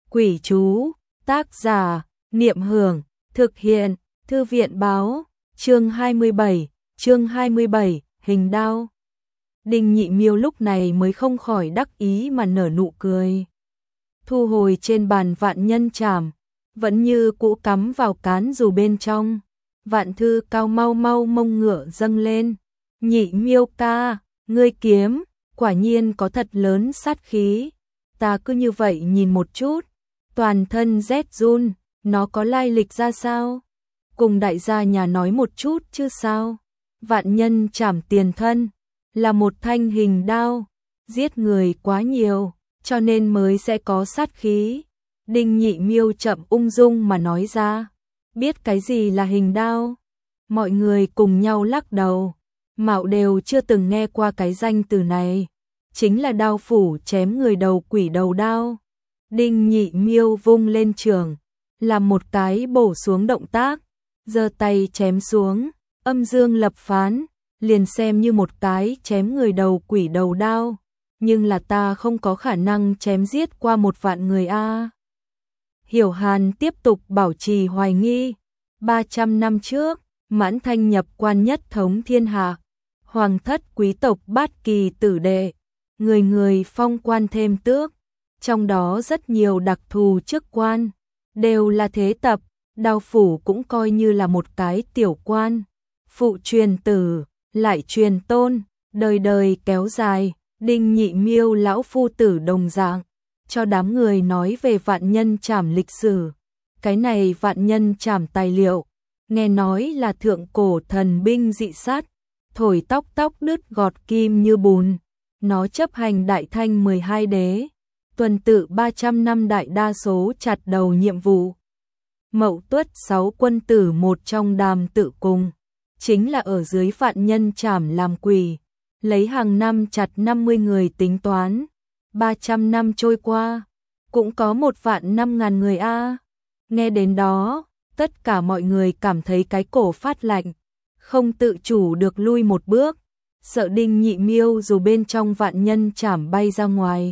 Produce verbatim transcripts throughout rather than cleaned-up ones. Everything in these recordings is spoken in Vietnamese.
Quỷ chú, tác giả, Niệm Hưởng, thực hiện, Thư viện báo, chương hai mươi bảy, chương hai mươi bảy, hình đao. Đinh Nhị Miêu lúc này mới không khỏi đắc ý mà nở nụ cười. Thu hồi trên bàn vạn nhân trảm, vẫn như cũ cắm vào cán dù bên trong. Vạn Thư Cao mau mau mông ngựa dâng lên. Nhị Miêu ca, ngươi kiếm, quả nhiên có thật lớn sát khí. Ta cứ như vậy nhìn một chút, toàn thân rét run, nó có lai lịch ra sao? Cùng đại gia nhà nói một chút chứ sao? Vạn nhân trảm tiền thân, là một thanh hình đao, giết người quá nhiều, cho nên mới sẽ có sát khí. Đinh Nhị Miêu chậm ung dung mà nói ra. Biết cái gì là hình đao? Mọi người cùng nhau lắc đầu, mạo đều chưa từng nghe qua cái danh từ này. Chính là đao phủ chém người đầu quỷ đầu đao. Đinh Nhị Miêu vung lên trường, làm một cái bổ xuống động tác, giơ tay chém xuống, âm dương lập phán, liền xem như một cái chém người đầu quỷ đầu đao, nhưng là ta không có khả năng chém giết qua một vạn người a. Hiểu Hàn tiếp tục bảo trì hoài nghi. ba trăm năm trước, Mãn Thanh nhập quan nhất thống thiên hạ, hoàng thất quý tộc bát kỳ tử đệ, người người phong quan thêm tước, trong đó rất nhiều đặc thù chức quan, đều là thế tập, đao phủ cũng coi như là một cái tiểu quan, phụ truyền tử, lại truyền tôn, đời đời kéo dài. Đinh Nhị Miêu lão phu tử đồng dạng, cho đám người nói về vạn nhân trảm lịch sử. Cái này vạn nhân trảm tài liệu, nghe nói là thượng cổ thần binh dị sát, thổi tóc tóc đứt gọt kim như bùn. Nó chấp hành đại thanh mười hai đế, tuần tự ba trăm năm đại đa số chặt đầu nhiệm vụ. Mậu Tuất sáu quân tử một trong Đàm Tự Cùng, chính là ở dưới vạn nhân trảm làm quỷ, lấy hàng năm chặt năm mươi người tính toán. ba trăm năm trôi qua, cũng có một vạn năm ngàn người a. Nghe đến đó, tất cả mọi người cảm thấy cái cổ phát lạnh, không tự chủ được lui một bước, sợ Đinh Nhị Miêu dù bên trong vạn nhân trảm bay ra ngoài,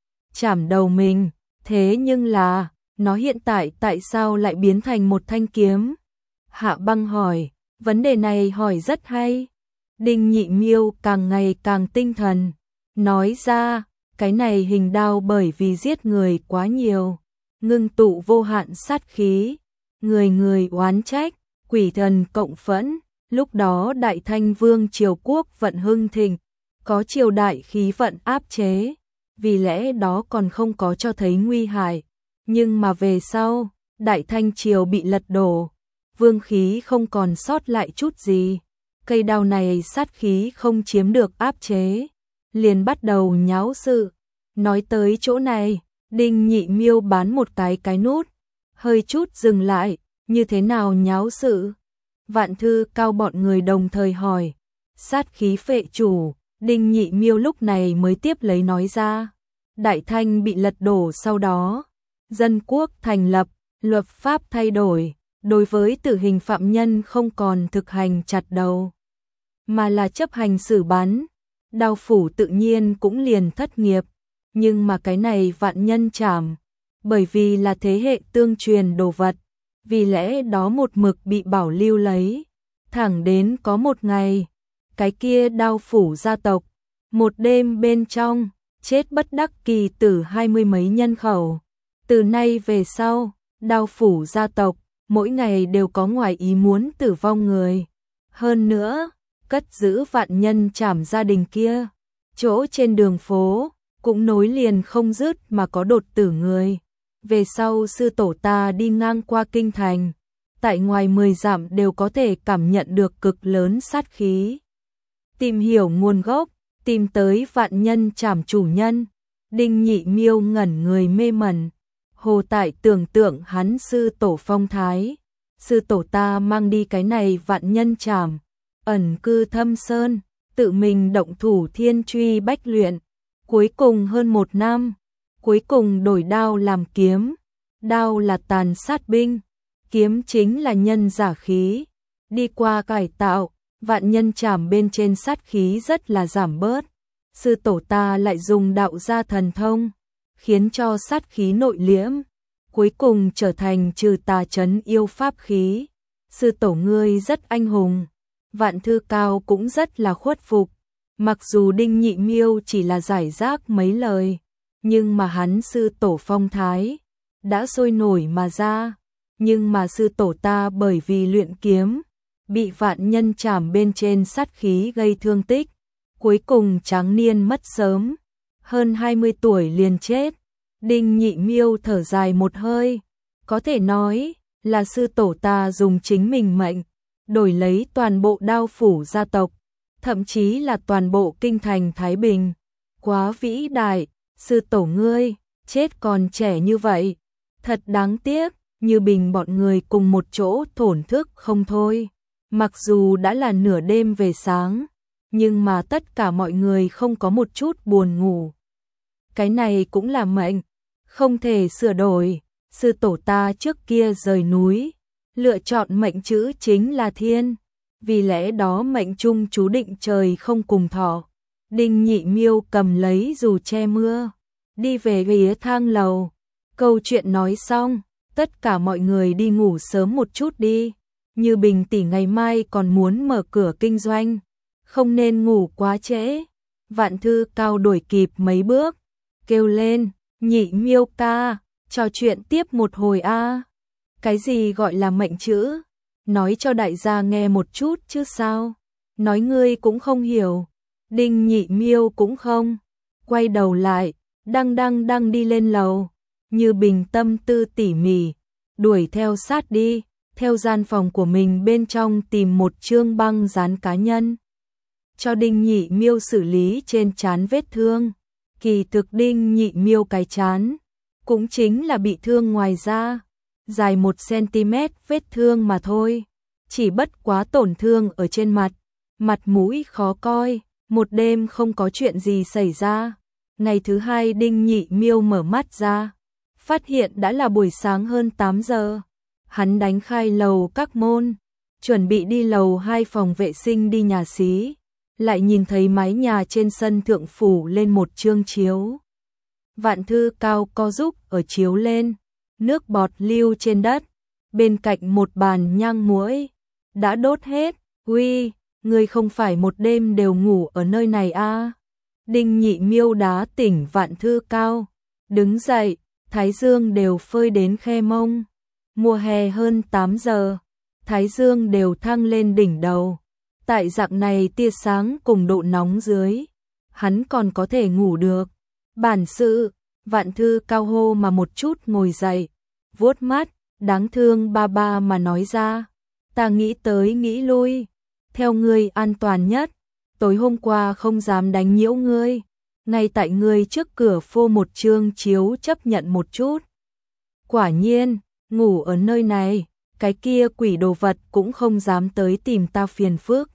chảm đầu mình. Thế nhưng là, nó hiện tại tại sao lại biến thành một thanh kiếm? Hạ Băng hỏi, vấn đề này hỏi rất hay. Đinh Nhị Miêu càng ngày càng tinh thần, nói ra, cái này hình đao bởi vì giết người quá nhiều, ngưng tụ vô hạn sát khí, người người oán trách, quỷ thần cộng phẫn. Lúc đó Đại Thanh Vương triều quốc vận hưng thịnh, có triều đại khí vận áp chế, vì lẽ đó còn không có cho thấy nguy hại. Nhưng mà về sau, Đại Thanh triều bị lật đổ, vương khí không còn sót lại chút gì. Cây đao này sát khí không chiếm được áp chế, liền bắt đầu nháo sự. Nói tới chỗ này, Đinh Nhị Miêu bán một cái cái nút, hơi chút dừng lại, như thế nào nháo sự? Vạn Thư Cao bọn người đồng thời hỏi. Sát khí phệ chủ, Đinh Nhị Miêu lúc này mới tiếp lấy nói ra. Đại Thanh bị lật đổ sau đó, dân quốc thành lập, luật pháp thay đổi, đối với tử hình phạm nhân không còn thực hành chặt đầu, mà là chấp hành xử bắn. Đao phủ tự nhiên cũng liền thất nghiệp, nhưng mà cái này vạn nhân trảm, bởi vì là thế hệ tương truyền đồ vật, vì lẽ đó một mực bị bảo lưu lấy. Thẳng đến có một ngày, cái kia đao phủ gia tộc, một đêm bên trong, chết bất đắc kỳ tử hai mươi mấy nhân khẩu. Từ nay về sau, đao phủ gia tộc, mỗi ngày đều có ngoài ý muốn tử vong người. Hơn nữa, cất giữ vạn nhân trảm gia đình kia, chỗ trên đường phố, cũng nối liền không dứt mà có đột tử người. Về sau sư tổ ta đi ngang qua kinh thành, tại ngoài mười dặm đều có thể cảm nhận được cực lớn sát khí. Tìm hiểu nguồn gốc, tìm tới vạn nhân trảm chủ nhân. Đinh Nhị Miêu ngẩn người mê mẩn, hồ tại tưởng tượng hắn sư tổ phong thái. Sư tổ ta mang đi cái này vạn nhân trảm, ẩn cư thâm sơn, tự mình động thủ thiên truy bách luyện, cuối cùng hơn một năm, cuối cùng đổi đao làm kiếm. Đao là tàn sát binh, kiếm chính là nhân giả khí. Đi qua cải tạo, vạn nhân trảm bên trên sát khí rất là giảm bớt. Sư tổ ta lại dùng đạo gia thần thông, khiến cho sát khí nội liễm, cuối cùng trở thành trừ tà trấn yêu pháp khí. Sư tổ ngươi rất anh hùng. Vạn Thư Cao cũng rất là khuất phục. Mặc dù Đinh Nhị Miêu chỉ là giải rác mấy lời, nhưng mà hắn sư tổ phong thái đã sôi nổi mà ra. Nhưng mà sư tổ ta bởi vì luyện kiếm, bị vạn nhân trảm bên trên sát khí gây thương tích, cuối cùng tráng niên mất sớm, hơn hai mươi tuổi liền chết. Đinh Nhị Miêu thở dài một hơi, có thể nói là sư tổ ta dùng chính mình mệnh, đổi lấy toàn bộ Đao phủ gia tộc, thậm chí là toàn bộ kinh thành Thái Bình. Quá vĩ đại, sư tổ ngươi, chết còn trẻ như vậy, thật đáng tiếc. Như Bình bọn người cùng một chỗ thổn thức không thôi. Mặc dù đã là nửa đêm về sáng, nhưng mà tất cả mọi người không có một chút buồn ngủ. Cái này cũng là mệnh, không thể sửa đổi. Sư tổ ta trước kia rời núi, lựa chọn mệnh chữ chính là thiên, vì lẽ đó mệnh trung chú định trời không cùng thọ. Đinh Nhị Miêu cầm lấy dù che mưa, đi về phía thang lầu. Câu chuyện nói xong, tất cả mọi người đi ngủ sớm một chút đi. Như Bình tỷ ngày mai còn muốn mở cửa kinh doanh, không nên ngủ quá trễ. Vạn Thư Cao đuổi kịp mấy bước, kêu lên, Nhị Miêu ca, trò chuyện tiếp một hồi a. Cái gì gọi là mệnh chữ? Nói cho đại gia nghe một chút chứ sao? Nói ngươi cũng không hiểu. Đinh Nhị Miêu cũng không. Quay đầu lại, đăng đăng đăng đi lên lầu. Như Bình tâm tư tỉ mỉ, đuổi theo sát đi, theo gian phòng của mình bên trong tìm một chương băng dán cá nhân. Cho Đinh Nhị Miêu xử lý trên trán vết thương. Kỳ thực Đinh Nhị Miêu cái trán cũng chính là bị thương ngoài da, dài một xăng-ti-mét vết thương mà thôi. Chỉ bất quá tổn thương ở trên mặt, mặt mũi khó coi, một đêm không có chuyện gì xảy ra. Ngày thứ hai Đinh Nhị Miêu mở mắt ra, phát hiện đã là buổi sáng hơn tám giờ. Hắn đánh khai lầu các môn, chuẩn bị đi lầu hai phòng vệ sinh đi nhà xí, lại nhìn thấy mái nhà trên sân thượng phủ lên một chương chiếu. Vạn Thư Cao co giúp ở chiếu lên, nước bọt lưu trên đất, bên cạnh một bàn nhang muỗi đã đốt hết. Uy, ngươi không phải một đêm đều ngủ ở nơi này à? Đinh Nhị Miêu đá tỉnh Vạn Thư Cao, đứng dậy, thái dương đều phơi đến khe mông. Mùa hè hơn tám giờ, thái dương đều thăng lên đỉnh đầu. Tại dạng này tia sáng cùng độ nóng dưới, hắn còn có thể ngủ được. Bản sự, Vạn Thư Cao hô mà một chút ngồi dậy, vuốt mắt, đáng thương ba ba mà nói ra. Ta nghĩ tới nghĩ lui, theo ngươi an toàn nhất. Tối hôm qua không dám đánh nhiễu ngươi, ngay tại ngươi trước cửa phô một chương chiếu chấp nhận một chút. Quả nhiên, ngủ ở nơi này, cái kia quỷ đồ vật cũng không dám tới tìm ta phiền phức.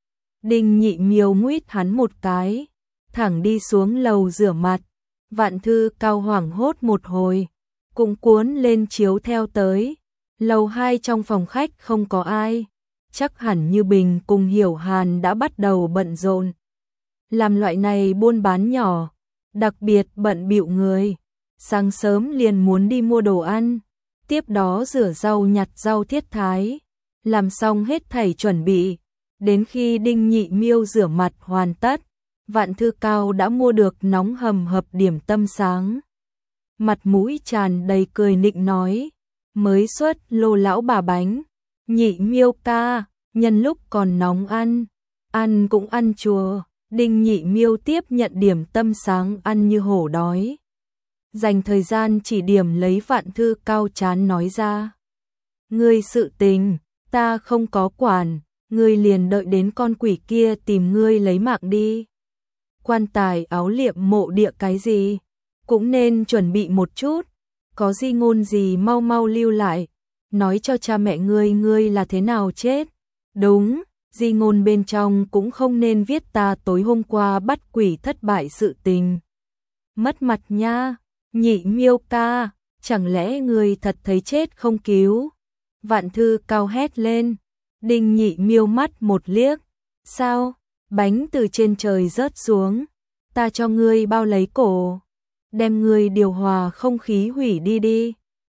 Đinh Nhị Miêu nguýt hắn một cái, thẳng đi xuống lầu rửa mặt. Vạn Thư Cao hoảng hốt một hồi, cũng cuốn lên chiếu theo tới. Lầu hai trong phòng khách không có ai, chắc hẳn Như Bình cùng Hiểu Hàn đã bắt đầu bận rộn. Làm loại này buôn bán nhỏ, đặc biệt bận bịu người, sáng sớm liền muốn đi mua đồ ăn, tiếp đó rửa rau nhặt rau thiết thái, làm xong hết thảy chuẩn bị. Đến khi Đinh Nhị Miêu rửa mặt hoàn tất, Vạn Thư Cao đã mua được nóng hầm hập điểm tâm sáng. Mặt mũi tràn đầy cười nịnh nói, mới xuất lô lão bà bánh. Nhị Miêu ca, nhân lúc còn nóng ăn, ăn cũng ăn chùa. Đinh Nhị Miêu tiếp nhận điểm tâm sáng ăn như hổ đói. Dành thời gian chỉ điểm lấy Vạn Thư Cao chán nói ra. Ngươi sự tình, ta không có quản, ngươi liền đợi đến con quỷ kia tìm ngươi lấy mạng đi. Quan tài áo liệm mộ địa cái gì, cũng nên chuẩn bị một chút, có di ngôn gì mau mau lưu lại, nói cho cha mẹ ngươi ngươi là thế nào chết. Đúng, di ngôn bên trong cũng không nên viết ta tối hôm qua bắt quỷ thất bại sự tình. Mất mặt nha, Nhị Miêu ca, chẳng lẽ ngươi thật thấy chết không cứu? Vạn Thư Cao hét lên. Đinh Nhị Miêu mắt một liếc, sao, bánh từ trên trời rớt xuống, ta cho ngươi bao lấy cổ, đem ngươi điều hòa không khí hủy đi đi.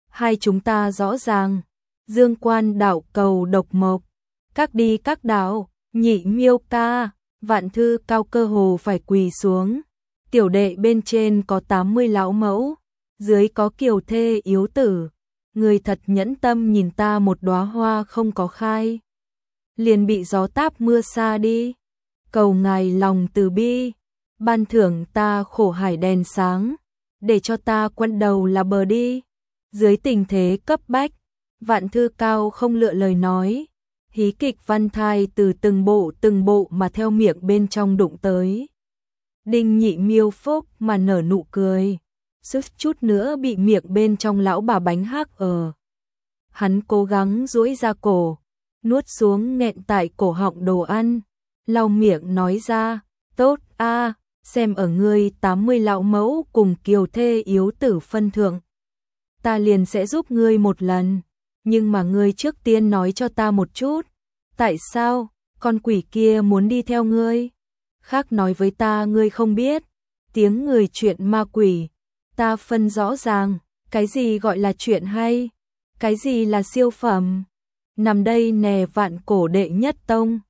hai chúng ta rõ ràng. Dương Quan đạo cầu độc mộc, các đi các đạo, Nhị Miêu ca, Vạn Thư Cao cơ hồ phải quỳ xuống. Tiểu đệ bên trên có tám mươi lão mẫu, dưới có kiều thê yếu tử, người thật nhẫn tâm nhìn ta một đóa hoa không có khai, liền bị gió táp mưa xa đi. Cầu ngài lòng từ bi, ban thưởng ta khổ hải đèn sáng, để cho ta quấn đầu là bờ đi. Dưới tình thế cấp bách, Vạn Thư Cao không lựa lời nói, hí kịch văn thai từ từng bộ từng bộ mà theo miệng bên trong đụng tới. Đinh Nhị Miêu phúc mà nở nụ cười, suýt chút nữa bị miệng bên trong lão bà bánh hắc ở. Hắn cố gắng duỗi ra cổ, nuốt xuống nghẹn tại cổ họng đồ ăn, lau miệng nói ra, tốt a, xem ở ngươi tám mươi lão mẫu cùng kiều thê yếu tử phân thượng, ta liền sẽ giúp ngươi một lần, nhưng mà ngươi trước tiên nói cho ta một chút, tại sao con quỷ kia muốn đi theo ngươi? Khác nói với ta ngươi không biết, tiếng người chuyện ma quỷ, ta phân rõ ràng, cái gì gọi là chuyện hay, cái gì là siêu phẩm. Nằm đây nè vạn cổ đệ nhất tông,